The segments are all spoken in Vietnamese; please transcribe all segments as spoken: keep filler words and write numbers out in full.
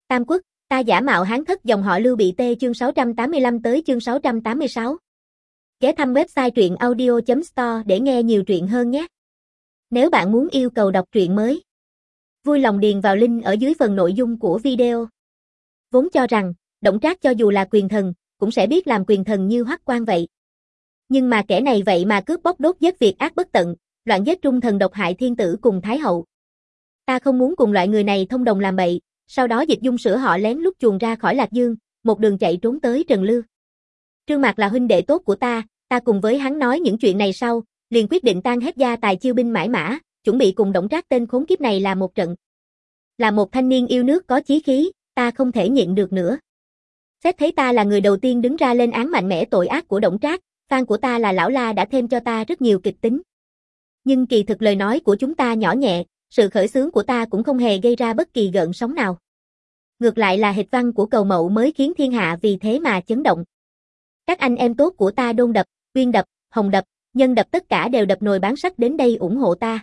Tam Quốc, ta giả mạo Hán thất dòng họ Lưu bị tê chương sáu trăm tám mươi lăm tới chương sáu trăm tám mươi sáu. Ghé thăm website truyện audio chấm store để nghe nhiều truyện hơn nhé. Nếu bạn muốn yêu cầu đọc truyện mới, vui lòng điền vào link ở dưới phần nội dung của video. Vốn cho rằng, Đổng Trác cho dù là quyền thần, cũng sẽ biết làm quyền thần như Hoắc Quan vậy. Nhưng mà kẻ này vậy mà cướp bóc đốt giết việc ác bất tận, loạn giết trung thần độc hại thiên tử cùng thái hậu. Ta không muốn cùng loại người này thông đồng làm bậy. Sau đó Dịch Dung sửa họ lén lút chuồn ra khỏi Lạc Dương, một đường chạy trốn tới Trần Lư. Trương Mạc là huynh đệ tốt của ta, ta cùng với hắn nói những chuyện này sau, liền quyết định tan hết gia tài chiêu binh mãi mã, chuẩn bị cùng Đổng Trác tên khốn kiếp này là một trận. Là một thanh niên yêu nước có chí khí, ta không thể nhịn được nữa. Xét thấy ta là người đầu tiên đứng ra lên án mạnh mẽ tội ác của Đổng Trác, fan của ta là Lão La đã thêm cho ta rất nhiều kịch tính. Nhưng kỳ thực lời nói của chúng ta nhỏ nhẹ, sự khởi xướng của ta cũng không hề gây ra bất kỳ gợn sóng nào. Ngược lại là hịch văn của Cầu Mậu mới khiến thiên hạ vì thế mà chấn động. Các anh em tốt của ta Đôn Đập, Uyên Đập, Hồng Đập, Nhân Đập tất cả đều đập nồi bán sắt đến đây ủng hộ ta.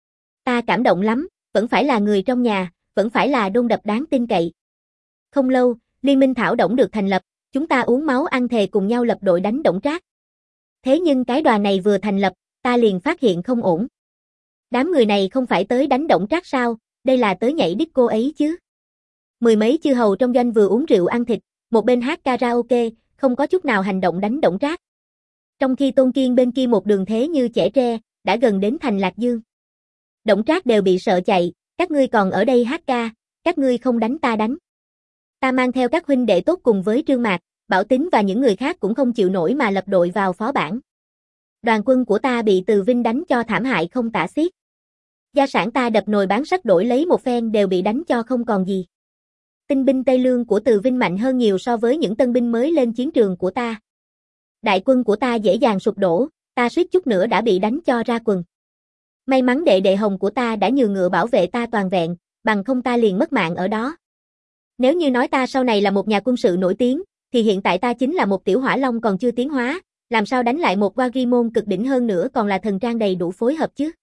Ta cảm động lắm, vẫn phải là người trong nhà, vẫn phải là Đôn Đập đáng tin cậy. Không lâu, Liên minh Thảo Đổng được thành lập, chúng ta uống máu ăn thề cùng nhau lập đội đánh Đổng Trác. Thế nhưng cái đoàn này vừa thành lập, ta liền phát hiện không ổn. Đám người này không phải tới đánh Đổng Trác sao, đây là tới nhảy disco ấy chứ. Mười mấy chư hầu trong doanh vừa uống rượu ăn thịt, một bên hát karaoke, không có chút nào hành động đánh Đổng Trác. Trong khi Tôn Kiên bên kia một đường thế như chẻ tre, đã gần đến thành Lạc Dương. Đổng Trác đều bị sợ chạy, các ngươi còn ở đây hát ca, các ngươi không đánh ta đánh. Ta mang theo các huynh đệ tốt cùng với Trương Mạc, Bảo Tín và những người khác cũng không chịu nổi mà lập đội vào phó bản. Đoàn quân của ta bị Từ Vinh đánh cho thảm hại không tả xiết. Gia sản ta đập nồi bán sắt đổi lấy một phen đều bị đánh cho không còn gì. Tinh binh Tây Lương của Từ Vinh mạnh hơn nhiều so với những tân binh mới lên chiến trường của ta. Đại quân của ta dễ dàng sụp đổ, ta suýt chút nữa đã bị đánh cho ra quần. May mắn đệ đệ Hồng của ta đã nhường ngựa bảo vệ ta toàn vẹn, bằng không ta liền mất mạng ở đó. Nếu như nói ta sau này là một nhà quân sự nổi tiếng, thì hiện tại ta chính là một tiểu hỏa long còn chưa tiến hóa, làm sao đánh lại một Wagrimon cực đỉnh hơn nữa còn là thần trang đầy đủ phối hợp chứ.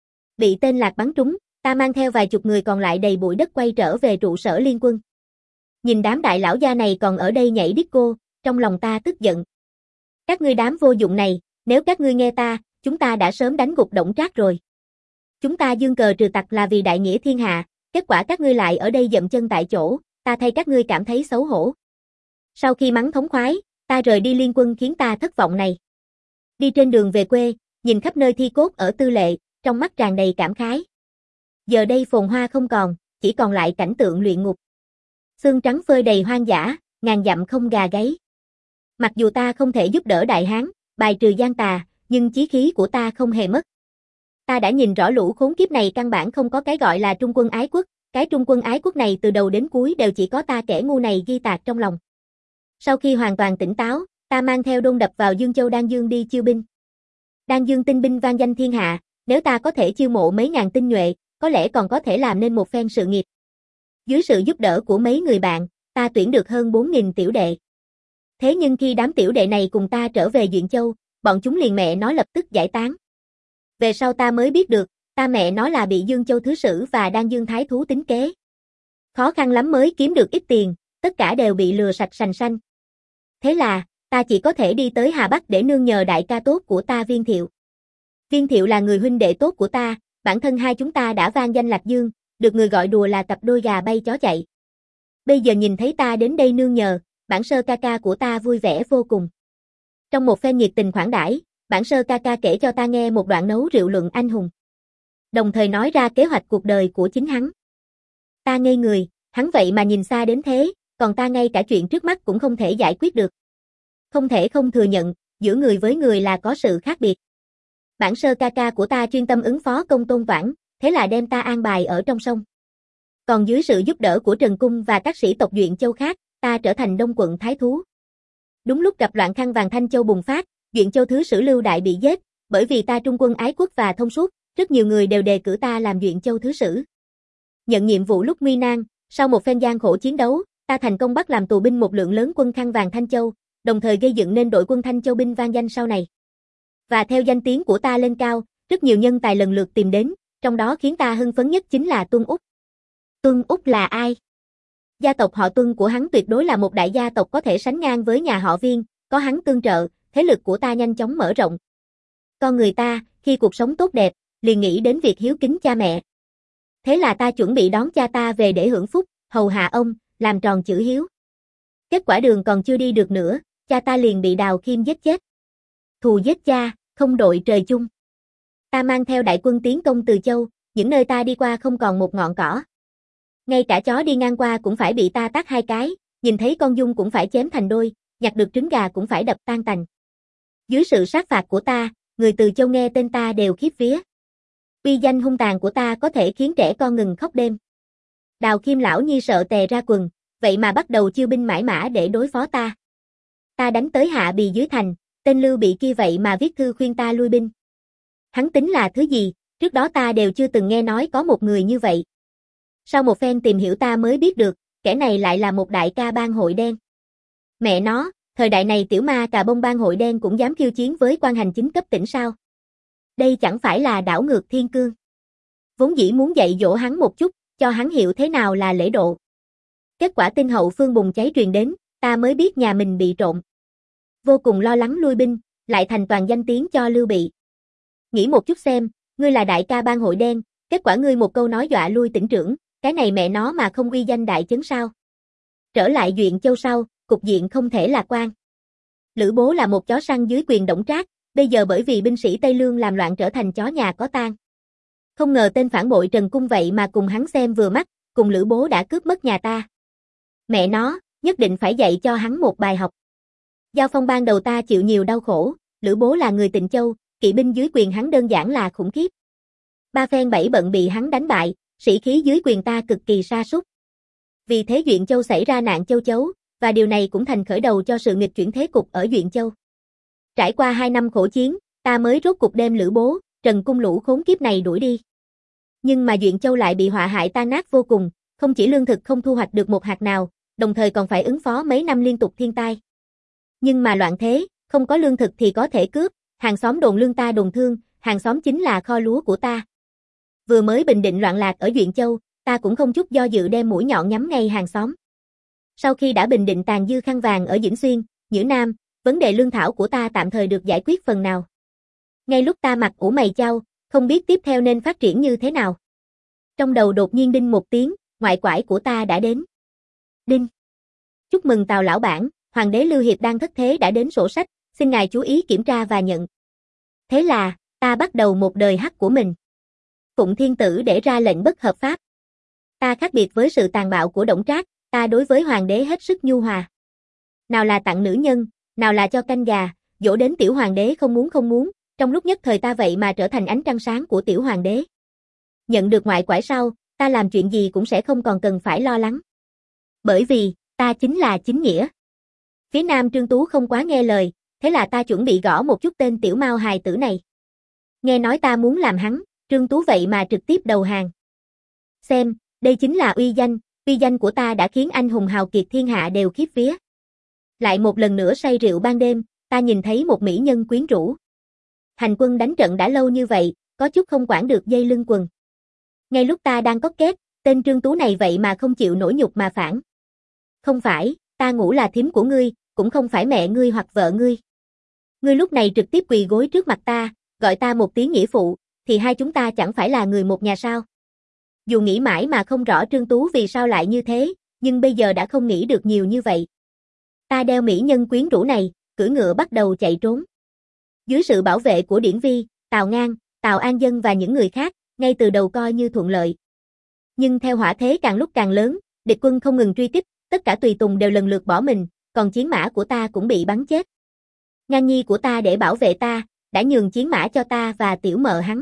Bị tên Lạc bắn trúng, ta mang theo vài chục người còn lại đầy bụi đất quay trở về trụ sở liên quân. Nhìn đám đại lão gia này còn ở đây nhảy disco, trong lòng ta tức giận. Các ngươi đám vô dụng này, nếu các ngươi nghe ta, chúng ta đã sớm đánh gục Đổng Trác rồi. Chúng ta giương cờ trừ tặc là vì đại nghĩa thiên hạ, kết quả các ngươi lại ở đây dậm chân tại chỗ, ta thay các ngươi cảm thấy xấu hổ. Sau khi mắng thống khoái, ta rời đi liên quân khiến ta thất vọng này. Đi trên đường về quê, nhìn khắp nơi thi cốt ở Tư Lệ, trong mắt tràn đầy cảm khái. Giờ đây phồn hoa không còn, chỉ còn lại cảnh tượng luyện ngục. Xương trắng phơi đầy hoang dã, ngàn dặm không gà gáy. Mặc dù ta không thể giúp đỡ Đại Hán, bài trừ gian tà, nhưng chí khí của ta không hề mất. Ta đã nhìn rõ lũ khốn kiếp này căn bản không có cái gọi là trung quân ái quốc, cái trung quân ái quốc này từ đầu đến cuối đều chỉ có ta kẻ ngu này ghi tạc trong lòng. Sau khi hoàn toàn tỉnh táo, ta mang theo Đôn Đập vào Dương Châu Đan Dương đi chiêu binh. Đan Dương tinh binh vang danh thiên hạ, nếu ta có thể chiêu mộ mấy ngàn tinh nhuệ, có lẽ còn có thể làm nên một phen sự nghiệp. Dưới sự giúp đỡ của mấy người bạn, ta tuyển được hơn bốn nghìn tiểu đệ. Thế nhưng khi đám tiểu đệ này cùng ta trở về Duyện Châu, bọn chúng liền mẹ nó lập tức giải tán. Về sau ta mới biết được, ta mẹ nó là bị Dương Châu Thứ Sử và Đan Dương Thái Thú tính kế. Khó khăn lắm mới kiếm được ít tiền, tất cả đều bị lừa sạch sành sanh. Thế là, ta chỉ có thể đi tới Hà Bắc để nương nhờ đại ca tốt của ta Viên Thiệu. Viên Thiệu là người huynh đệ tốt của ta, bản thân hai chúng ta đã vang danh Lạc Dương, được người gọi đùa là cặp đôi gà bay chó chạy. Bây giờ nhìn thấy ta đến đây nương nhờ, Bản Sơ ca ca của ta vui vẻ vô cùng. Trong một phen nhiệt tình khoản đãi, Bản Sơ ca ca kể cho ta nghe một đoạn nấu rượu luận anh hùng. Đồng thời nói ra kế hoạch cuộc đời của chính hắn. Ta ngây người, hắn vậy mà nhìn xa đến thế, còn ta ngay cả chuyện trước mắt cũng không thể giải quyết được. Không thể không thừa nhận, giữa người với người là có sự khác biệt. Bản Sơ ca ca của ta chuyên tâm ứng phó công Tôn Toản, thế là đem ta an bài ở trong sông. Còn dưới sự giúp đỡ của Trần Cung và các sĩ tộc Duyện Châu khác, ta trở thành Đông quận Thái Thú. Đúng lúc gặp loạn khăn vàng Thanh Châu bùng phát, Duyện Châu Thứ Sử Lưu Đại bị giết, bởi vì ta trung quân ái quốc và thông suốt, rất nhiều người đều đề cử ta làm Duyện Châu Thứ Sử. Nhận nhiệm vụ lúc nguy nan, sau một phen gian khổ chiến đấu, ta thành công bắt làm tù binh một lượng lớn quân khăn vàng Thanh Châu, đồng thời gây dựng nên đội quân Thanh Châu binh vang danh sau này. Và theo danh tiếng của ta lên cao, rất nhiều nhân tài lần lượt tìm đến, trong đó khiến ta hưng phấn nhất chính là Tuân Úc. Tuân Úc là ai? Gia tộc họ Tuân của hắn tuyệt đối là một đại gia tộc có thể sánh ngang với nhà họ Viên, có hắn tương trợ, thế lực của ta nhanh chóng mở rộng. Con người ta, khi cuộc sống tốt đẹp, liền nghĩ đến việc hiếu kính cha mẹ. Thế là ta chuẩn bị đón cha ta về để hưởng phúc, hầu hạ ông, làm tròn chữ hiếu. Kết quả đường còn chưa đi được nữa, cha ta liền bị Đào Khiêm giết chết. Thù giết cha, không đội trời chung. Ta mang theo đại quân tiến công Từ Châu, những nơi ta đi qua không còn một ngọn cỏ. Ngay cả chó đi ngang qua cũng phải bị ta tát hai cái, nhìn thấy con giun cũng phải chém thành đôi, nhặt được trứng gà cũng phải đập tan tành. Dưới sự sát phạt của ta, người Từ Châu nghe tên ta đều khiếp vía. Uy danh hung tàn của ta có thể khiến trẻ con ngừng khóc đêm. Đào Khiêm lão nhi sợ tè ra quần, vậy mà bắt đầu chiêu binh mãi mã để đối phó ta. Ta đánh tới Hạ Bì dưới thành, tên Lưu Bị kia vậy mà viết thư khuyên ta lui binh. Hắn tính là thứ gì, trước đó ta đều chưa từng nghe nói có một người như vậy. Sau một phen tìm hiểu ta mới biết được, kẻ này lại là một đại ca bang hội đen. Mẹ nó, thời đại này tiểu ma cà bông bang hội đen cũng dám khiêu chiến với quan hành chính cấp tỉnh sao? Đây chẳng phải là đảo ngược thiên cương. Vốn dĩ muốn dạy dỗ hắn một chút, cho hắn hiểu thế nào là lễ độ. Kết quả tin hậu phương bùng cháy truyền đến, ta mới biết nhà mình bị trộm. Vô cùng lo lắng lui binh, lại thành toàn danh tiếng cho Lưu Bị. Nghĩ một chút xem, ngươi là đại ca bang hội đen, kết quả ngươi một câu nói dọa lui tỉnh trưởng, cái này mẹ nó mà không uy danh đại chấn sao? Trở lại Duyện Châu sau, cục diện không thể lạc quan. Lữ Bố là một chó săn dưới quyền Đổng Trác, bây giờ bởi vì binh sĩ Tây Lương làm loạn trở thành chó nhà có tang. Không ngờ tên phản bội Trần Cung vậy mà cùng hắn xem vừa mắt, cùng Lữ Bố đã cướp mất nhà ta. Mẹ nó, nhất định phải dạy cho hắn một bài học. Giao phong ban đầu ta chịu nhiều đau khổ, Lữ Bố là người Tịnh Châu, kỵ binh dưới quyền hắn đơn giản là khủng khiếp. Ba phen bảy bận bị hắn đánh bại, sĩ khí dưới quyền ta cực kỳ sa sút. Vì thế Duyện Châu xảy ra nạn châu chấu, và điều này cũng thành khởi đầu cho sự nghịch chuyển thế cục ở Duyện Châu. Trải qua hai năm khổ chiến, ta mới rốt cục đem Lữ Bố, Trần Cung lũ khốn kiếp này đuổi đi. Nhưng mà Duyện Châu lại bị họa hại tan nát vô cùng, không chỉ lương thực không thu hoạch được một hạt nào, đồng thời còn phải ứng phó mấy năm liên tục thiên tai. Nhưng mà loạn thế, không có lương thực thì có thể cướp, hàng xóm đồn lương ta đồn thương, hàng xóm chính là kho lúa của ta. Vừa mới bình định loạn lạc ở Duyện Châu, ta cũng không chút do dự đem mũi nhọn nhắm ngay hàng xóm. Sau khi đã bình định tàn dư khăn vàng ở Dĩnh Xuyên, Nhữ Nam, vấn đề lương thảo của ta tạm thời được giải quyết phần nào. Ngay lúc ta mặt ủ mày chau, không biết tiếp theo nên phát triển như thế nào. Trong đầu đột nhiên đinh một tiếng, ngoại quải của ta đã đến. Đinh. Chúc mừng Tào lão bản, Hoàng đế Lưu Hiệp đang thất thế đã đến sổ sách, xin ngài chú ý kiểm tra và nhận. Thế là, ta bắt đầu một đời hắc của mình. Phụng Thiên Tử để ra lệnh bất hợp pháp. Ta khác biệt với sự tàn bạo của Đổng Trác, ta đối với hoàng đế hết sức nhu hòa. Nào là tặng nữ nhân, nào là cho canh gà, dỗ đến tiểu hoàng đế không muốn không muốn, trong lúc nhất thời ta vậy mà trở thành ánh trăng sáng của tiểu hoàng đế. Nhận được ngoại quải sau, ta làm chuyện gì cũng sẽ không còn cần phải lo lắng. Bởi vì, ta chính là chính nghĩa. Phía Nam Trương Tú không quá nghe lời, thế là ta chuẩn bị gõ một chút tên tiểu mao hài tử này. Nghe nói ta muốn làm hắn, Trương Tú vậy mà trực tiếp đầu hàng. Xem, đây chính là uy danh, uy danh của ta đã khiến anh hùng hào kiệt thiên hạ đều khiếp vía. Lại một lần nữa say rượu ban đêm, ta nhìn thấy một mỹ nhân quyến rũ. Hành quân đánh trận đã lâu như vậy, có chút không quản được dây lưng quần. Ngay lúc ta đang cóc két, tên Trương Tú này vậy mà không chịu nổi nhục mà phản. Không phải, ta ngủ là thím của ngươi, cũng không phải mẹ ngươi hoặc vợ ngươi. Ngươi lúc này trực tiếp quỳ gối trước mặt ta, gọi ta một tiếng nghĩa phụ, thì hai chúng ta chẳng phải là người một nhà sao? Dù nghĩ mãi mà không rõ Trương Tú vì sao lại như thế, nhưng bây giờ đã không nghĩ được nhiều như vậy. Ta đeo mỹ nhân quyến rũ này, cưỡi ngựa bắt đầu chạy trốn. Dưới sự bảo vệ của Điển Vi, Tào Ngang, Tào An Dân và những người khác, ngay từ đầu coi như thuận lợi. Nhưng theo hỏa thế càng lúc càng lớn, địch quân không ngừng truy kích, tất cả tùy tùng đều lần lượt bỏ mình, còn chiến mã của ta cũng bị bắn chết. Ngang nhi của ta để bảo vệ ta, đã nhường chiến mã cho ta và tiểu mợ hắn.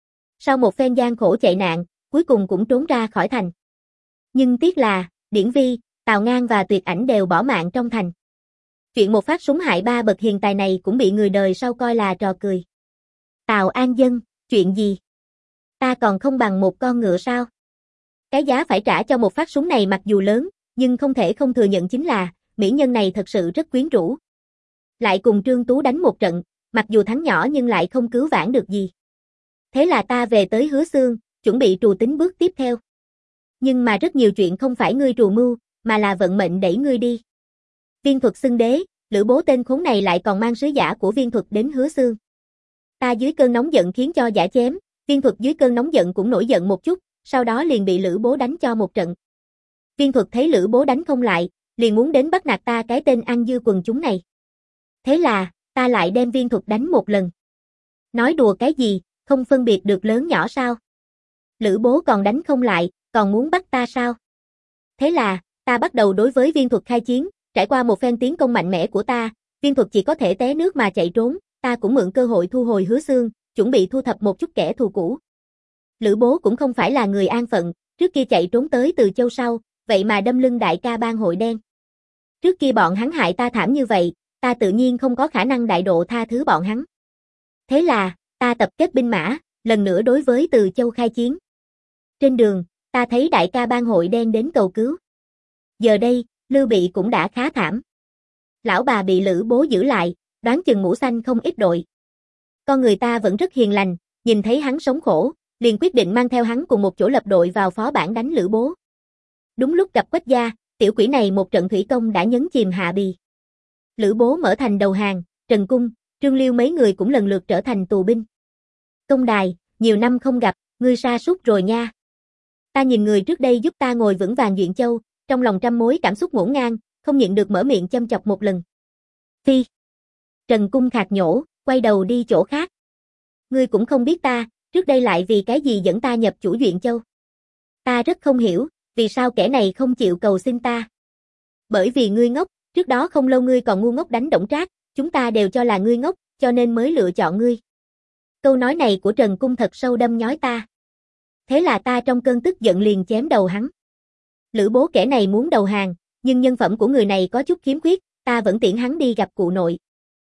Sau một phen gian khổ chạy nạn, cuối cùng cũng trốn ra khỏi thành. Nhưng tiếc là, Điển Vi, Tào Ngang và Tuyệt Ảnh đều bỏ mạng trong thành. Chuyện một phát súng hại ba bậc hiền tài này cũng bị người đời sau coi là trò cười. Tào An Dân, chuyện gì? Ta còn không bằng một con ngựa sao? Cái giá phải trả cho một phát súng này mặc dù lớn, nhưng không thể không thừa nhận chính là, mỹ nhân này thật sự rất quyến rũ. Lại cùng Trương Tú đánh một trận, mặc dù thắng nhỏ nhưng lại không cứu vãn được gì. Thế là ta về tới Hứa Xương, chuẩn bị trù tính bước tiếp theo. Nhưng mà rất nhiều chuyện không phải ngươi trù mưu, mà là vận mệnh đẩy ngươi đi. Viên Thuật xưng đế, Lữ Bố tên khốn này lại còn mang sứ giả của Viên Thuật đến Hứa Xương. Ta dưới cơn nóng giận khiến cho giả chém, Viên Thuật dưới cơn nóng giận cũng nổi giận một chút, sau đó liền bị Lữ Bố đánh cho một trận. Viên Thuật thấy Lữ Bố đánh không lại, liền muốn đến bắt nạt ta cái tên ăn dưa quần chúng này. Thế là, ta lại đem Viên Thuật đánh một lần. Nói đùa cái gì, không phân biệt được lớn nhỏ sao? Lữ Bố còn đánh không lại, còn muốn bắt ta sao? Thế là, ta bắt đầu đối với Viên Thuật khai chiến, trải qua một phen tiến công mạnh mẽ của ta, Viên Thuật chỉ có thể té nước mà chạy trốn, ta cũng mượn cơ hội thu hồi Hứa Xương, chuẩn bị thu thập một chút kẻ thù cũ. Lữ Bố cũng không phải là người an phận, trước kia chạy trốn tới Từ Châu sau, vậy mà đâm lưng đại ca Bang Hội Đen. Trước kia bọn hắn hại ta thảm như vậy, ta tự nhiên không có khả năng đại độ tha thứ bọn hắn. Thế là, ta tập kết binh mã, lần nữa đối với Từ Châu khai chiến. Trên đường, ta thấy đại ca Bang Hội Đen đến cầu cứu. Giờ đây, Lưu Bị cũng đã khá thảm. Lão bà bị Lữ Bố giữ lại, đoán chừng mũ xanh không ít đội. Con người ta vẫn rất hiền lành, nhìn thấy hắn sống khổ, liền quyết định mang theo hắn cùng một chỗ lập đội vào phó bản đánh Lữ Bố. Đúng lúc gặp Quách Gia, tiểu quỷ này một trận thủy công đã nhấn chìm Hạ Bì. Lữ Bố mở thành đầu hàng, Trần Cung, Trương Liêu mấy người cũng lần lượt trở thành tù binh. Công Đài, nhiều năm không gặp, ngươi sa sút rồi nha. Ta nhìn người trước đây giúp ta ngồi vững vàng Duyện Châu, trong lòng trăm mối cảm xúc ngổn ngang, không nhịn được mở miệng châm chọc một lần. Phi. Trần Cung khạc nhổ, quay đầu đi chỗ khác. Ngươi cũng không biết ta, trước đây lại vì cái gì dẫn ta nhập chủ Duyện Châu. Ta rất không hiểu, vì sao kẻ này không chịu cầu xin ta. Bởi vì ngươi ngốc, trước đó không lâu ngươi còn ngu ngốc đánh Đổng Trác, chúng ta đều cho là ngươi ngốc, cho nên mới lựa chọn ngươi. Câu nói này của Trần Cung thật sâu đâm nhói ta. Thế là ta trong cơn tức giận liền chém đầu hắn. Lữ Bố kẻ này muốn đầu hàng, nhưng nhân phẩm của người này có chút khiếm khuyết, ta vẫn tiễn hắn đi gặp cụ nội.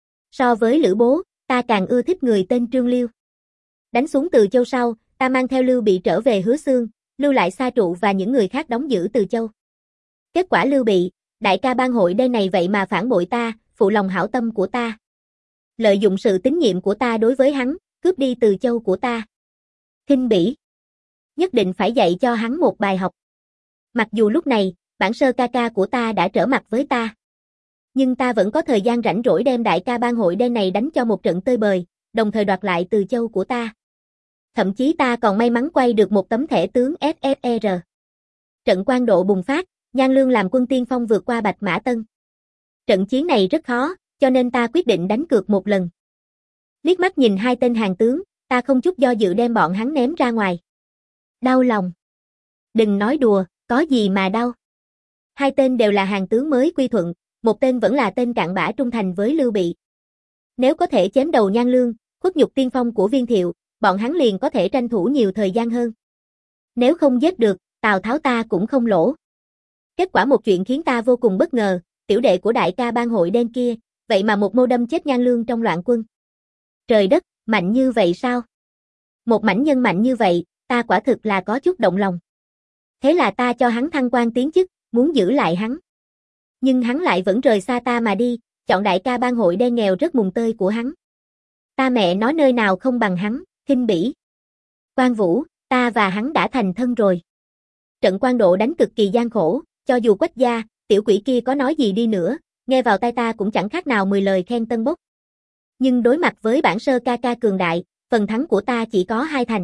So với Lữ Bố, ta càng ưa thích người tên Trương Liêu. Đánh xuống Từ Châu sau, ta mang theo Lưu Bị trở về Hứa Xương, lưu lại Sa Trụ và những người khác đóng giữ Từ Châu. Kết quả Lưu Bị, đại ca Bang Hội Đen này vậy mà phản bội ta, phụ lòng hảo tâm của ta. Lợi dụng sự tín nhiệm của ta đối với hắn, cướp đi Từ Châu của ta. Khinh bỉ. Nhất định phải dạy cho hắn một bài học. Mặc dù lúc này, Bản Sơ ca ca của ta đã trở mặt với ta. Nhưng ta vẫn có thời gian rảnh rỗi đem đại ca Bang Hội Đen này đánh cho một trận tơi bời, đồng thời đoạt lại Từ Châu của ta. Thậm chí ta còn may mắn quay được một tấm thẻ tướng ét ét e rờ. Trận Quan Độ bùng phát, Nhan Lương làm quân tiên phong vượt qua Bạch Mã Tân. Trận chiến này rất khó, cho nên ta quyết định đánh cược một lần. Liếc mắt nhìn hai tên hàng tướng, ta không chút do dự đem bọn hắn ném ra ngoài. Đau lòng. Đừng nói đùa, có gì mà đau. Hai tên đều là hàng tướng mới quy thuận, một tên vẫn là tên cặn bã trung thành với Lưu Bị. Nếu có thể chém đầu Nhan Lương, khuất nhục tiên phong của Viên Thiệu, bọn hắn liền có thể tranh thủ nhiều thời gian hơn. Nếu không giết được, Tào Tháo ta cũng không lỗ. Kết quả một chuyện khiến ta vô cùng bất ngờ, tiểu đệ của đại ca Bang Hội Đen kia, vậy mà một mâu đâm chết Nhan Lương trong loạn quân. Trời đất, mạnh như vậy sao? Một mảnh nhân mạnh như vậy, ta quả thực là có chút động lòng. Thế là ta cho hắn thăng quan tiến chức, muốn giữ lại hắn. Nhưng hắn lại vẫn rời xa ta mà đi, chọn đại ca Bang Hội Đen nghèo rất mùng tơi của hắn. Ta mẹ nói nơi nào không bằng hắn, khinh bỉ. Quan Vũ, ta và hắn đã thành thân rồi. Trận Quan Độ đánh cực kỳ gian khổ, cho dù Quách Gia, tiểu quỷ kia có nói gì đi nữa, nghe vào tai ta cũng chẳng khác nào mười lời khen tân bốc. Nhưng đối mặt với Bản Sơ ca ca cường đại, phần thắng của ta chỉ có hai thành.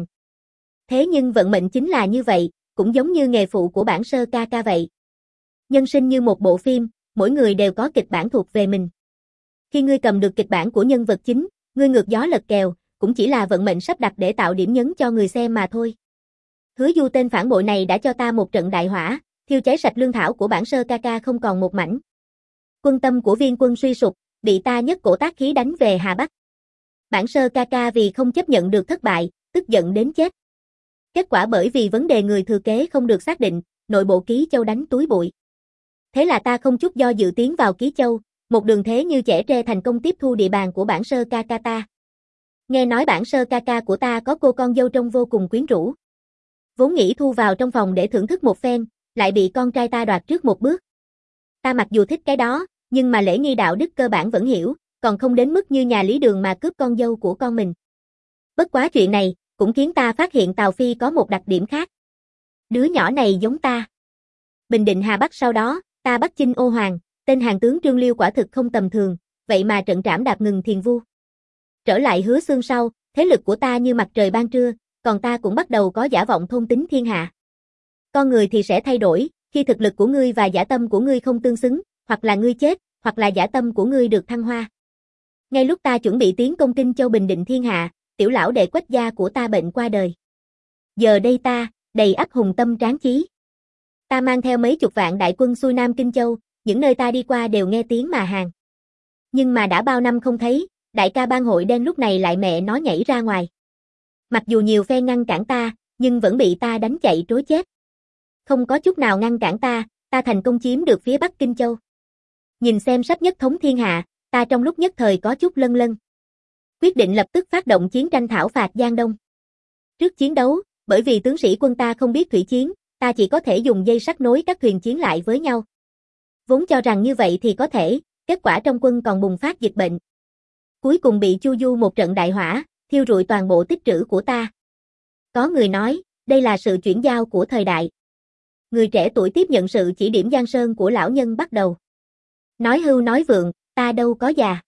Thế nhưng vận mệnh chính là như vậy, cũng giống như nghề phụ của Bản Sơ ca ca vậy. Nhân sinh như một bộ phim, mỗi người đều có kịch bản thuộc về mình. Khi ngươi cầm được kịch bản của nhân vật chính, ngươi ngược gió lật kèo, cũng chỉ là vận mệnh sắp đặt để tạo điểm nhấn cho người xem mà thôi. Hứa Du tên phản bội này đã cho ta một trận đại hỏa, thiêu cháy sạch lương thảo của Bản Sơ ca ca không còn một mảnh. Quân tâm của Viên quân suy sụp, bị ta nhất cổ tác khí đánh về Hà Bắc. Bản Sơ ca ca vì không chấp nhận được thất bại, tức giận đến chết. Kết quả bởi vì vấn đề người thừa kế không được xác định, nội bộ Ký Châu đánh túi bụi. Thế là ta không chút do dự tiến vào Ký Châu, một đường thế như chẻ tre thành công tiếp thu địa bàn của Bản Sơ ca ca ta. Nghe nói Bản Sơ ca ca của ta có cô con dâu trông vô cùng quyến rũ. Vốn nghĩ thu vào trong phòng để thưởng thức một phen, lại bị con trai ta đoạt trước một bước. Ta mặc dù thích cái đó, nhưng mà lễ nghi đạo đức cơ bản vẫn hiểu, còn không đến mức như nhà Lý Đường mà cướp con dâu của con mình. Bất quá chuyện này, cũng khiến ta phát hiện Tào Phi có một đặc điểm khác. Đứa nhỏ này giống ta. Bình Định Hà Bắc sau đó, Ta Bắc Chinh ô hoàng, tên hàng tướng Trương Liêu quả thực không tầm thường, vậy mà trận trảm đạp ngừng Thiền Vu. Trở lại Hứa Xương sau, thế lực của ta như mặt trời ban trưa, còn ta cũng bắt đầu có giả vọng thôn tính thiên hạ. Con người thì sẽ thay đổi, khi thực lực của ngươi và dã tâm của ngươi không tương xứng, hoặc là ngươi chết, hoặc là dã tâm của ngươi được thăng hoa. Ngay lúc ta chuẩn bị tiến công Kinh Châu bình định thiên hạ, tiểu lão đệ Quách gia của ta bệnh qua đời. Giờ đây ta, đầy ắp hùng tâm tráng chí. Ta mang theo mấy chục vạn đại quân xuôi Nam Kinh Châu, những nơi ta đi qua đều nghe tiếng mà hàng. Nhưng mà đã bao năm không thấy, đại ca bang hội đen lúc này lại mẹ nó nhảy ra ngoài. Mặc dù nhiều phe ngăn cản ta, nhưng vẫn bị ta đánh chạy trối chết. Không có chút nào ngăn cản ta, ta thành công chiếm được phía Bắc Kinh Châu. Nhìn xem sắp nhất thống thiên hạ, ta trong lúc nhất thời có chút lân lân. Quyết định lập tức phát động chiến tranh thảo phạt Giang Đông. Trước chiến đấu, bởi vì tướng sĩ quân ta không biết thủy chiến, ta chỉ có thể dùng dây sắt nối các thuyền chiến lại với nhau. Vốn cho rằng như vậy thì có thể, kết quả trong quân còn bùng phát dịch bệnh. Cuối cùng bị Chu Du một trận đại hỏa, thiêu rụi toàn bộ tích trữ của ta. Có người nói, đây là sự chuyển giao của thời đại. Người trẻ tuổi tiếp nhận sự chỉ điểm giang sơn của lão nhân bắt đầu. Nói hưu nói vượng, ta đâu có già.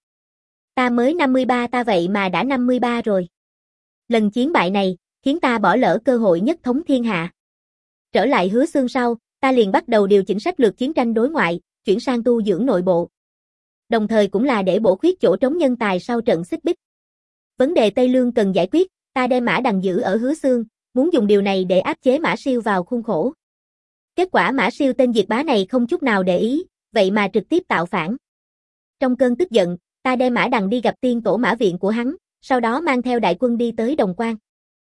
Ta mới năm mươi ba ta vậy mà đã năm mươi ba rồi. Lần chiến bại này, khiến ta bỏ lỡ cơ hội nhất thống thiên hạ. Trở lại Hứa Xương sau, ta liền bắt đầu điều chỉnh sách lược chiến tranh đối ngoại, chuyển sang tu dưỡng nội bộ. Đồng thời cũng là để bổ khuyết chỗ trống nhân tài sau trận xích bích. Vấn đề Tây Lương cần giải quyết, ta đem Mã Đằng giữ ở Hứa Xương, muốn dùng điều này để áp chế Mã Siêu vào khuôn khổ. Kết quả Mã Siêu tên diệt bá này không chút nào để ý, vậy mà trực tiếp tạo phản. Trong cơn tức giận, ta đem Mã Đằng đi gặp tiên tổ Mã Viện của hắn, sau đó mang theo đại quân đi tới Đồng Quan.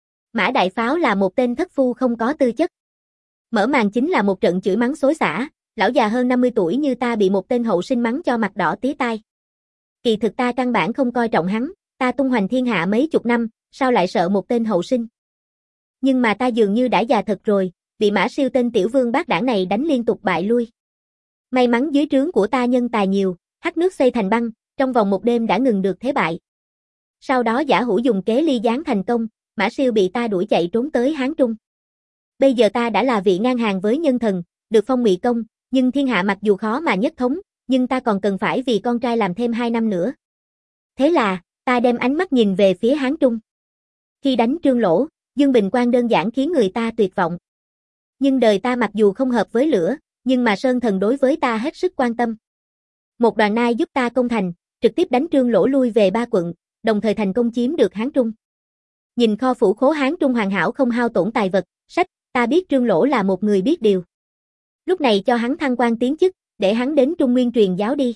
Mã Đại Pháo là một tên thất phu không có tư chất. Mở màn chính là một trận chửi mắng xối xả, lão già hơn năm mươi tuổi như ta bị một tên hậu sinh mắng cho mặt đỏ tía tai. Kỳ thực ta căn bản không coi trọng hắn, ta tung hoành thiên hạ mấy chục năm, sao lại sợ một tên hậu sinh. Nhưng mà ta dường như đã già thật rồi, bị Mã Siêu tên tiểu vương bát đảng này đánh liên tục bại lui. May mắn dưới trướng của ta nhân tài nhiều, hắc nước xây thành băng, trong vòng một đêm đã ngừng được thế bại. Sau đó giả hữu dùng kế ly gián thành công, Mã Siêu bị ta đuổi chạy trốn tới Hán Trung. Bây giờ ta đã là vị ngang hàng với nhân thần, được phong ngụy công, nhưng thiên hạ mặc dù khó mà nhất thống, nhưng ta còn cần phải vì con trai làm thêm hai năm nữa. Thế là, ta đem ánh mắt nhìn về phía Hán Trung. Khi đánh Trương Lỗ, Dương Bình Quang đơn giản khiến người ta tuyệt vọng. Nhưng đời ta mặc dù không hợp với lửa, nhưng mà Sơn Thần đối với ta hết sức quan tâm. Một đoàn nai giúp ta công thành, trực tiếp đánh Trương Lỗ lui về ba quận, đồng thời thành công chiếm được Hán Trung. Nhìn kho phủ khố Hán Trung hoàn hảo không hao tổn tài vật, sách, ta biết Trương Lỗ là một người biết điều. Lúc này cho hắn thăng quan tiến chức, để hắn đến Trung Nguyên truyền giáo đi.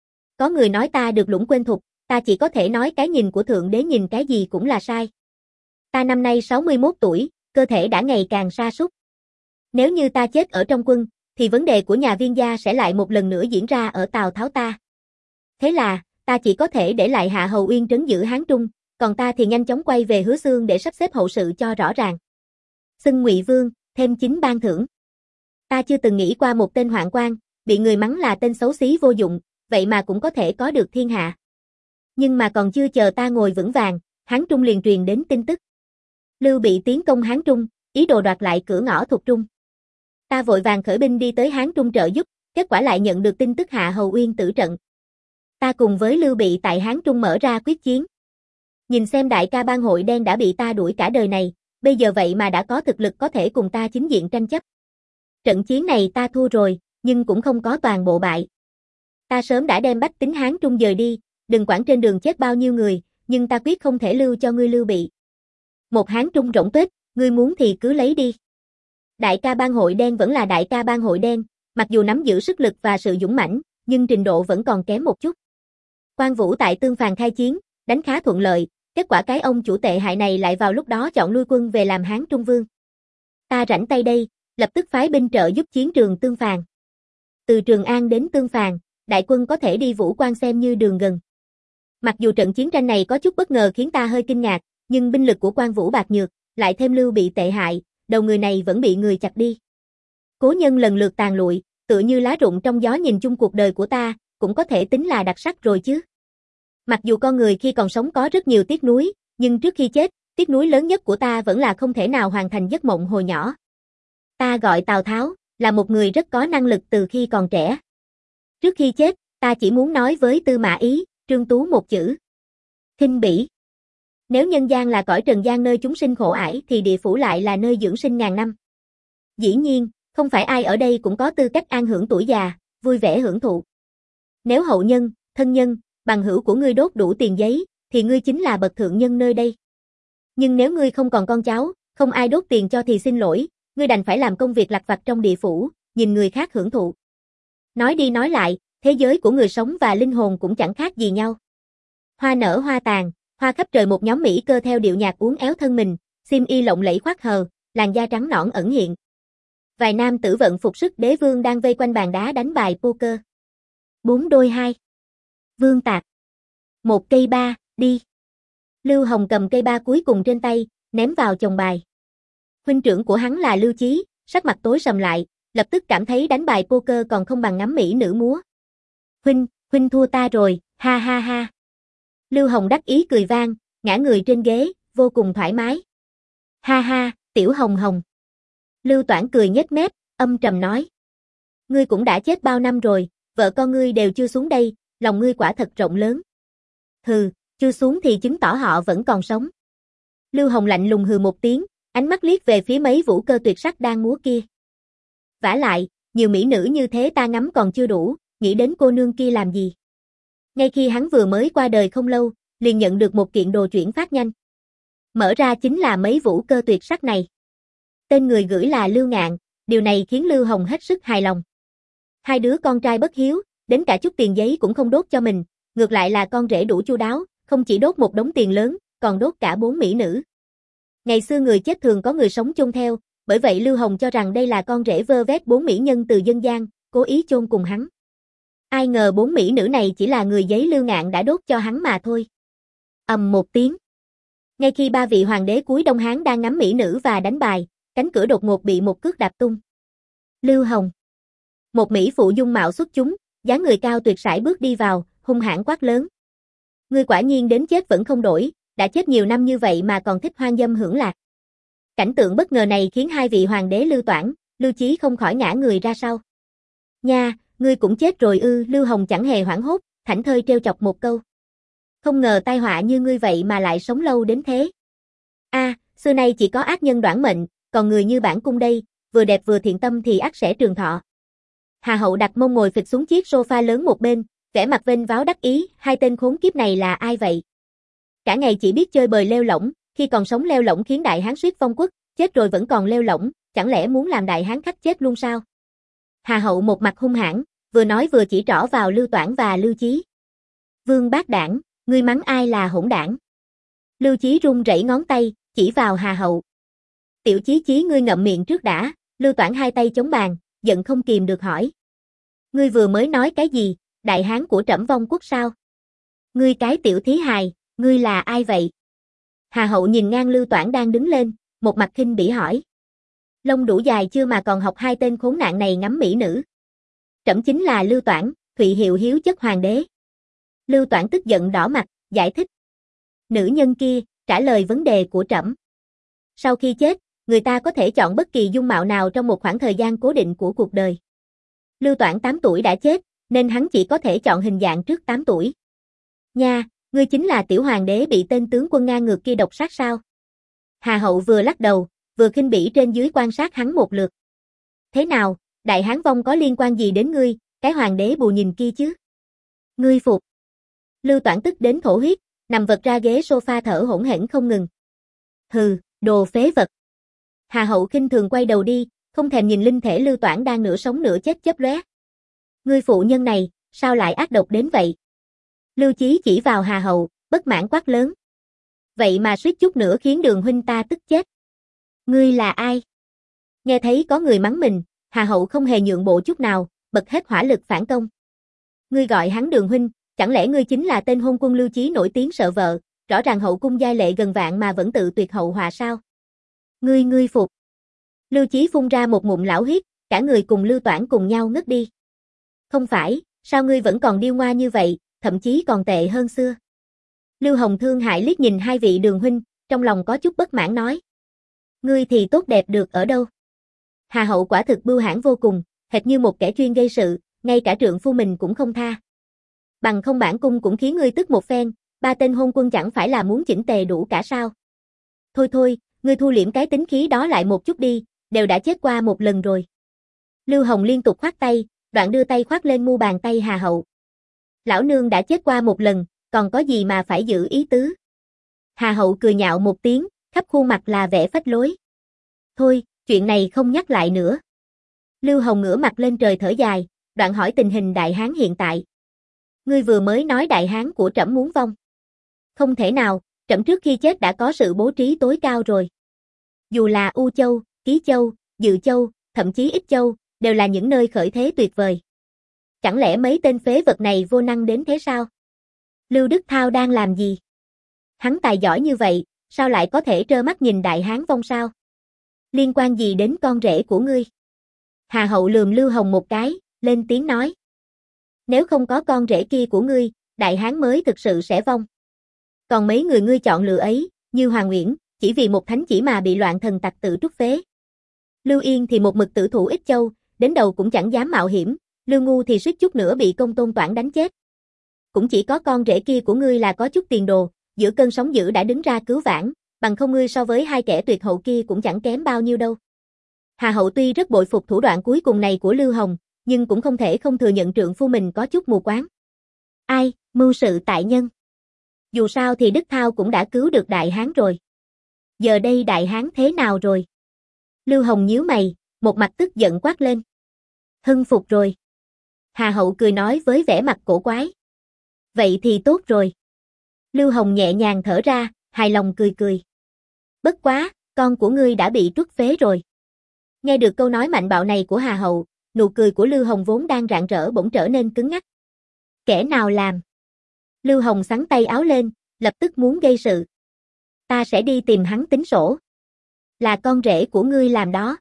Có người nói ta được lũng quên thục, ta chỉ có thể nói cái nhìn của Thượng Đế nhìn cái gì cũng là sai. Ta năm nay sáu mươi mốt tuổi, cơ thể đã ngày càng sa sút. Nếu như ta chết ở trong quân, thì vấn đề của nhà Viên gia sẽ lại một lần nữa diễn ra ở Tào Tháo ta. Thế là, ta chỉ có thể để lại Hạ Hầu Uyên trấn giữ Hán Trung, còn ta thì nhanh chóng quay về Hứa Xương để sắp xếp hậu sự cho rõ ràng. Xưng Ngụy Vương, thêm chính ban thưởng. Ta chưa từng nghĩ qua một tên hoạn quan, bị người mắng là tên xấu xí vô dụng, vậy mà cũng có thể có được thiên hạ. Nhưng mà còn chưa chờ ta ngồi vững vàng, Hán Trung liền truyền đến tin tức. Lưu Bị tiến công Hán Trung, ý đồ đoạt lại cửa ngõ thuộc Trung. Ta vội vàng khởi binh đi tới Hán Trung trợ giúp, kết quả lại nhận được tin tức Hạ Hầu Uyên tử trận. Ta cùng với Lưu Bị tại Hán Trung mở ra quyết chiến. Nhìn xem đại ca bang hội đen đã bị ta đuổi cả đời này, bây giờ vậy mà đã có thực lực có thể cùng ta chính diện tranh chấp. Trận chiến này ta thua rồi, nhưng cũng không có toàn bộ bại. Ta sớm đã đem bách tính Hán Trung dời đi, đừng quản trên đường chết bao nhiêu người, nhưng ta quyết không thể lưu cho ngươi Lưu Bị. Một Hán Trung rỗng tuếch, ngươi muốn thì cứ lấy đi. Đại ca bang hội đen vẫn là đại ca bang hội đen, mặc dù nắm giữ sức lực và sự dũng mãnh, nhưng trình độ vẫn còn kém một chút. Quan Vũ tại Tương Phàn khai chiến, đánh khá thuận lợi, kết quả cái ông chủ tệ hại này lại vào lúc đó chọn lui quân về làm Hán Trung Vương. Ta rảnh tay đây, lập tức phái binh trợ giúp chiến trường Tương Phàn. Từ Trường An đến Tương Phàn, đại quân có thể đi Vũ Quan xem như đường gần. Mặc dù trận chiến tranh này có chút bất ngờ khiến ta hơi kinh ngạc, nhưng binh lực của Quan Vũ bạc nhược, lại thêm Lưu Bị tệ hại, đầu người này vẫn bị người chặt đi. Cố nhân lần lượt tàn lụi, tựa như lá rụng trong gió nhìn chung cuộc đời của ta, cũng có thể tính là đặc sắc rồi chứ. Mặc dù con người khi còn sống có rất nhiều tiếc nuối, nhưng trước khi chết, tiếc nuối lớn nhất của ta vẫn là không thể nào hoàn thành giấc mộng hồi nhỏ. Ta gọi Tào Tháo, là một người rất có năng lực từ khi còn trẻ. Trước khi chết, ta chỉ muốn nói với Tư Mã Ý, Trương Tú một chữ. Khinh bỉ. Nếu nhân gian là cõi trần gian nơi chúng sinh khổ ải thì địa phủ lại là nơi dưỡng sinh ngàn năm. Dĩ nhiên, không phải ai ở đây cũng có tư cách an hưởng tuổi già, vui vẻ hưởng thụ. Nếu hậu nhân, thân nhân, bằng hữu của ngươi đốt đủ tiền giấy, thì ngươi chính là bậc thượng nhân nơi đây. Nhưng nếu ngươi không còn con cháu, không ai đốt tiền cho thì xin lỗi, ngươi đành phải làm công việc lặt vặt trong địa phủ, nhìn người khác hưởng thụ. Nói đi nói lại, thế giới của người sống và linh hồn cũng chẳng khác gì nhau. Hoa nở hoa tàn, hoa khắp trời, một nhóm mỹ cơ theo điệu nhạc uốn éo thân mình, xiêm y lộng lẫy khoác hờ, làn da trắng nõn ẩn hiện. Vài nam tử vận phục sức đế vương đang vây quanh bàn đá đánh bài poker. Bốn đôi hai. Vương tạc. Một cây ba, đi. Lưu Hồng cầm cây ba cuối cùng trên tay, ném vào chồng bài. Huynh trưởng của hắn là Lưu Chí, sắc mặt tối sầm lại, lập tức cảm thấy đánh bài poker còn không bằng ngắm mỹ nữ múa. Huynh, huynh thua ta rồi, ha ha ha. Lưu Hồng đắc ý cười vang, ngã người trên ghế, vô cùng thoải mái. Ha ha, tiểu Hồng Hồng. Lưu Toản cười nhếch mép, âm trầm nói. Ngươi cũng đã chết bao năm rồi, vợ con ngươi đều chưa xuống đây, lòng ngươi quả thật rộng lớn. Hừ, chưa xuống thì chứng tỏ họ vẫn còn sống. Lưu Hồng lạnh lùng hừ một tiếng, ánh mắt liếc về phía mấy vũ cơ tuyệt sắc đang múa kia. Vả lại, nhiều mỹ nữ như thế ta ngắm còn chưa đủ, nghĩ đến cô nương kia làm gì. Ngay khi hắn vừa mới qua đời không lâu, liền nhận được một kiện đồ chuyển phát nhanh. Mở ra chính là mấy vũ cơ tuyệt sắc này. Tên người gửi là Lưu Ngạn, điều này khiến Lưu Hồng hết sức hài lòng. Hai đứa con trai bất hiếu, đến cả chút tiền giấy cũng không đốt cho mình, ngược lại là con rể đủ chu đáo, không chỉ đốt một đống tiền lớn, còn đốt cả bốn mỹ nữ. Ngày xưa người chết thường có người sống chôn theo, bởi vậy Lưu Hồng cho rằng đây là con rể vơ vét bốn mỹ nhân từ dân gian, cố ý chôn cùng hắn. Ai ngờ bốn mỹ nữ này chỉ là người giấy Lưu Ngạn đã đốt cho hắn mà thôi. Ầm một tiếng. Ngay khi ba vị hoàng đế cuối Đông Hán đang ngắm mỹ nữ và đánh bài, cánh cửa đột ngột bị một cước đạp tung. Lưu Hồng. Một mỹ phụ dung mạo xuất chúng, dáng người cao tuyệt sải bước đi vào, hung hãn quát lớn. Ngươi quả nhiên đến chết vẫn không đổi, đã chết nhiều năm như vậy mà còn thích hoang dâm hưởng lạc. Cảnh tượng bất ngờ này khiến hai vị hoàng đế Lưu Toản, Lưu Chí không khỏi ngã người ra sau. Nha, ngươi cũng chết rồi ư? Lưu Hồng chẳng hề hoảng hốt, thảnh thơi trêu chọc một câu. Không ngờ tai họa như ngươi vậy mà lại sống lâu đến thế. A, à, xưa nay chỉ có ác nhân đoản mệnh, còn người như bản cung đây, vừa đẹp vừa thiện tâm thì ắt sẽ trường thọ. Hà Hậu đặt mông ngồi phịch xuống chiếc sofa lớn một bên, vẻ mặt vênh váo đắc ý, hai tên khốn kiếp này là ai vậy? Cả ngày chỉ biết chơi bời lêu lỏng, khi còn sống lêu lỏng khiến đại hán suýt vong quốc, chết rồi vẫn còn lêu lỏng, chẳng lẽ muốn làm đại hán khách chết luôn sao? Hà Hậu một mặt hung hãn, vừa nói vừa chỉ trỏ vào Lưu Toản và Lưu Chí. Vương bác đảng, ngươi mắng ai là hỗn đảng? Lưu Chí run rẩy ngón tay, chỉ vào Hà Hậu. Tiểu Chí Chí ngươi ngậm miệng trước đã. Lưu Toản hai tay chống bàn, giận không kìm được hỏi. Ngươi vừa mới nói cái gì, đại hán của Trẫm vong quốc sao? Ngươi cái tiểu thí hài, ngươi là ai vậy? Hà Hậu nhìn ngang Lưu Toản đang đứng lên, một mặt khinh bỉ hỏi. Lông đủ dài chưa mà còn học hai tên khốn nạn này ngắm mỹ nữ. Trẫm chính là Lưu Toản, Thụy Hiệu hiếu chất hoàng đế. Lưu Toản tức giận đỏ mặt, giải thích. Nữ nhân kia, trả lời vấn đề của Trẫm. Sau khi chết, người ta có thể chọn bất kỳ dung mạo nào trong một khoảng thời gian cố định của cuộc đời. Lưu Toản tám tuổi đã chết, nên hắn chỉ có thể chọn hình dạng trước tám tuổi. Nha, ngươi chính là tiểu hoàng đế bị tên tướng quân ngang ngược kia độc sát sao? Hà Hậu vừa lắc đầu, vừa khinh bỉ trên dưới quan sát hắn một lượt. Thế nào, đại hán vong có liên quan gì đến ngươi, cái hoàng đế bù nhìn kia chứ? Ngươi phục. Lưu Toản tức đến thổ huyết, nằm vật ra ghế sofa thở hổn hển không ngừng. Hừ, đồ phế vật. Hà Hậu khinh thường quay đầu đi, không thèm nhìn linh thể Lưu Toản đang nửa sống nửa chết chớp lóe. Ngươi phụ nhân này, sao lại ác độc đến vậy? Lưu Chí chỉ vào Hà Hậu, bất mãn quát lớn. Vậy mà suýt chút nữa khiến Đường huynh ta tức chết. Ngươi là ai? Nghe thấy có người mắng mình, Hà Hậu không hề nhượng bộ chút nào, bật hết hỏa lực phản công. Ngươi gọi hắn Đường huynh, chẳng lẽ ngươi chính là tên hôn quân Lưu Chí nổi tiếng sợ vợ, rõ ràng hậu cung giai lệ gần vạn mà vẫn tự tuyệt hậu họa sao? Ngươi ngươi phục. Lưu Chí phun ra một ngụm lão huyết, cả người cùng Lưu Toản cùng nhau ngất đi. Không phải, sao ngươi vẫn còn điêu ngoa như vậy, thậm chí còn tệ hơn xưa. Lưu Hồng thương hại liếc nhìn hai vị Đường huynh, trong lòng có chút bất mãn nói. Ngươi thì tốt đẹp được ở đâu? Hà hậu quả thực bưu hãn vô cùng, hệt như một kẻ chuyên gây sự, ngay cả trượng phu mình cũng không tha. Bằng không bản cung cũng khiến ngươi tức một phen, ba tên hôn quân chẳng phải là muốn chỉnh tề đủ cả sao? Thôi thôi, ngươi thu liễm cái tính khí đó lại một chút đi, đều đã chết qua một lần rồi. Lưu Hồng liên tục khoát tay, đoạn đưa tay khoát lên mu bàn tay Hà hậu. Lão nương đã chết qua một lần, còn có gì mà phải giữ ý tứ? Hà hậu cười nhạo một tiếng, khắp khuôn mặt là vẻ phách lối. Thôi, chuyện này không nhắc lại nữa. Lưu Hồng ngửa mặt lên trời thở dài, đoạn hỏi tình hình Đại Hán hiện tại. Ngươi vừa mới nói Đại Hán của trẫm muốn vong. Không thể nào, trẫm trước khi chết đã có sự bố trí tối cao rồi. Dù là U Châu, Ký Châu, Dự Châu, thậm chí Ích Châu, đều là những nơi khởi thế tuyệt vời. Chẳng lẽ mấy tên phế vật này vô năng đến thế sao? Lưu Đức Thao đang làm gì? Hắn tài giỏi như vậy, sao lại có thể trơ mắt nhìn Đại Hán vong sao? Liên quan gì đến con rể của ngươi? Hà hậu lườm Lưu Hồng một cái, lên tiếng nói. Nếu không có con rể kia của ngươi, Đại Hán mới thực sự sẽ vong. Còn mấy người ngươi chọn lựa ấy, như Hoàng Uyển, chỉ vì một thánh chỉ mà bị loạn thần tặc tự trút phế. Lưu Yên thì một mực tử thủ Ích Châu, đến đầu cũng chẳng dám mạo hiểm, Lưu Ngu thì suýt chút nữa bị Công Tôn Toản đánh chết. Cũng chỉ có con rể kia của ngươi là có chút tiền đồ, giữa cơn sóng dữ đã đứng ra cứu vãn, bằng không ngươi so với hai kẻ tuyệt hậu kia cũng chẳng kém bao nhiêu đâu. Hà hậu tuy rất bội phục thủ đoạn cuối cùng này của Lưu Hồng, nhưng cũng không thể không thừa nhận trượng phu mình có chút mù quáng. Ai, mưu sự tại nhân. Dù sao thì Đức Thao cũng đã cứu được Đại Hán rồi. Giờ đây Đại Hán thế nào rồi? Lưu Hồng nhíu mày, một mặt tức giận quát lên. Hưng phục rồi. Hà hậu cười nói với vẻ mặt cổ quái. Vậy thì tốt rồi. Lưu Hồng nhẹ nhàng thở ra, hài lòng cười cười. Bất quá, con của ngươi đã bị truất phế rồi. Nghe được câu nói mạnh bạo này của Hà hậu, nụ cười của Lưu Hồng vốn đang rạng rỡ bỗng trở nên cứng ngắc. Kẻ nào làm? Lưu Hồng xắn tay áo lên, lập tức muốn gây sự. Ta sẽ đi tìm hắn tính sổ. Là con rể của ngươi làm đó.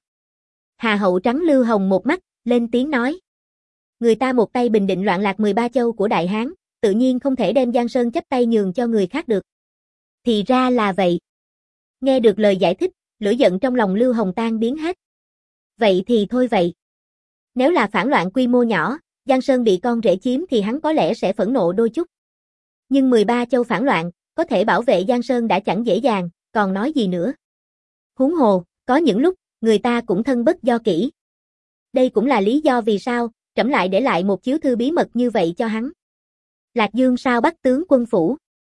Hà hậu trắng Lưu Hồng một mắt, lên tiếng nói. Người ta một tay bình định loạn lạc mười ba châu của Đại Hán, tự nhiên không thể đem Giang Sơn chấp tay nhường cho người khác được. Thì ra là vậy. Nghe được lời giải thích, lửa giận trong lòng Lưu Hồng tan biến hết. Vậy thì thôi vậy. Nếu là phản loạn quy mô nhỏ, Giang Sơn bị con rể chiếm thì hắn có lẽ sẽ phẫn nộ đôi chút. Nhưng mười ba châu phản loạn, có thể bảo vệ Giang Sơn đã chẳng dễ dàng, còn nói gì nữa. Huống hồ, có những lúc, người ta cũng thân bất do kỹ. Đây cũng là lý do vì sao, trẫm lại để lại một chiếu thư bí mật như vậy cho hắn. Lạc Dương sao bắt tướng quân phủ.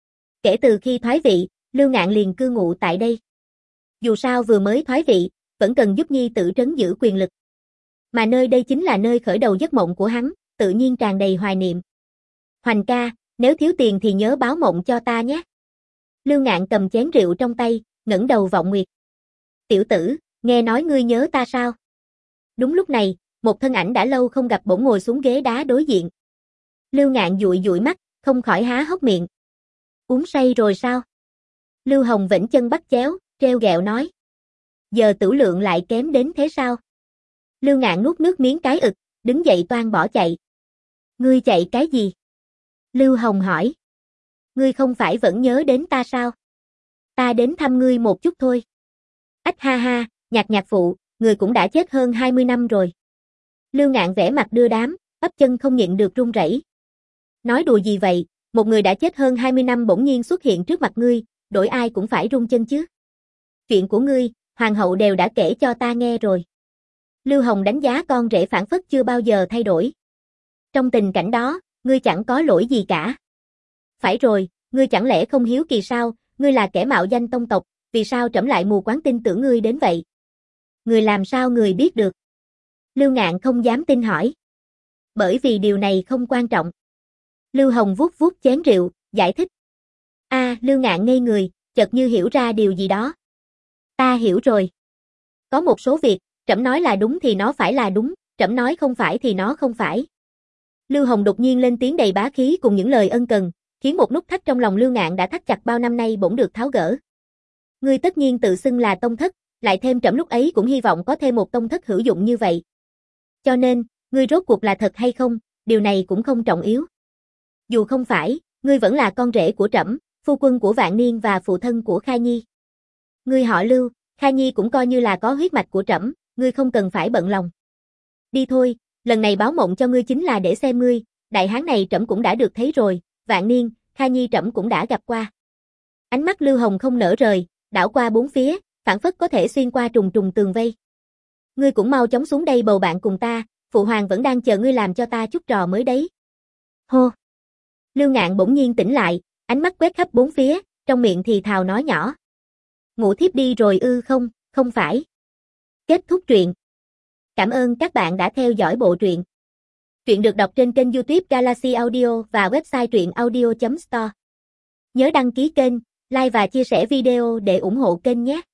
Kể từ khi thoái vị, Lưu Ngạn liền cư ngụ tại đây. Dù sao vừa mới thoái vị, vẫn cần giúp nhi tử trấn giữ quyền lực. Mà nơi đây chính là nơi khởi đầu giấc mộng của hắn, tự nhiên tràn đầy hoài niệm. Hoành ca, nếu thiếu tiền thì nhớ báo mộng cho ta nhé. Lưu Ngạn cầm chén rượu trong tay, ngẩng đầu vọng nguyệt. Tiểu tử, nghe nói ngươi nhớ ta sao? Đúng lúc này, một thân ảnh đã lâu không gặp bỗng ngồi xuống ghế đá đối diện. Lưu Ngạn dụi dụi mắt, không khỏi há hốc miệng. Uống say rồi sao? Lưu Hồng vểnh chân bắt chéo, treo ghẹo nói. Giờ tửu lượng lại kém đến thế sao? Lưu Ngạn nuốt nước miếng cái ực, đứng dậy toan bỏ chạy. Ngươi chạy cái gì? Lưu Hồng hỏi. Ngươi không phải vẫn nhớ đến ta sao? Ta đến thăm ngươi một chút thôi. Ách ha ha, nhạc nhạc phụ, người cũng đã chết hơn hai mươi năm rồi. Lưu Ngạn vẻ mặt đưa đám, bắp chân không nhịn được run rẩy. Nói đùa gì vậy, một người đã chết hơn hai mươi năm bỗng nhiên xuất hiện trước mặt ngươi, đổi ai cũng phải run chân chứ. Chuyện của ngươi, hoàng hậu đều đã kể cho ta nghe rồi. Lưu Hồng đánh giá con rể phản phất chưa bao giờ thay đổi. Trong tình cảnh đó, ngươi chẳng có lỗi gì cả. Phải rồi, ngươi chẳng lẽ không hiếu kỳ sao, ngươi là kẻ mạo danh tông tộc, vì sao trẫm lại mù quáng tin tưởng ngươi đến vậy? Người làm sao người biết được? Lưu Ngạn không dám tin hỏi. Bởi vì điều này không quan trọng. Lưu Hồng vuốt vuốt chén rượu, giải thích. A, à, Lưu Ngạn ngây người, chợt như hiểu ra điều gì đó. Ta hiểu rồi. Có một số việc, trẫm nói là đúng thì nó phải là đúng, trẫm nói không phải thì nó không phải. Lưu Hồng đột nhiên lên tiếng đầy bá khí cùng những lời ân cần, khiến một nút thắt trong lòng Lưu Ngạn đã thắt chặt bao năm nay bỗng được tháo gỡ. Ngươi tất nhiên tự xưng là tông thất, lại thêm trẫm lúc ấy cũng hy vọng có thêm một tông thất hữu dụng như vậy. Cho nên, ngươi rốt cuộc là thật hay không, điều này cũng không trọng yếu. Dù không phải, ngươi vẫn là con rể của trẫm, phu quân của Vạn Niên và phụ thân của Kha Nhi. Ngươi họ Lưu, Kha Nhi cũng coi như là có huyết mạch của trẫm, ngươi không cần phải bận lòng. Đi thôi, lần này báo mộng cho ngươi chính là để xem ngươi, đại hán này trẫm cũng đã được thấy rồi, Vạn Niên, Kha Nhi trẫm cũng đã gặp qua. Ánh mắt Lưu Hồng không nở rời, đảo qua bốn phía, phảng phất có thể xuyên qua trùng trùng tường vây. Ngươi cũng mau chóng xuống đây bầu bạn cùng ta, phụ hoàng vẫn đang chờ ngươi làm cho ta chút trò mới đấy. Hô. Lưu Ngạn bỗng nhiên tỉnh lại, ánh mắt quét khắp bốn phía, trong miệng thì thào nói nhỏ. Ngủ thiếp đi rồi ư? Không, không phải. Kết thúc truyện. Cảm ơn các bạn đã theo dõi bộ truyện. Truyện được đọc trên kênh YouTube Galaxy Audio và website truyện audio chấm store. Nhớ đăng ký kênh, like và chia sẻ video để ủng hộ kênh nhé.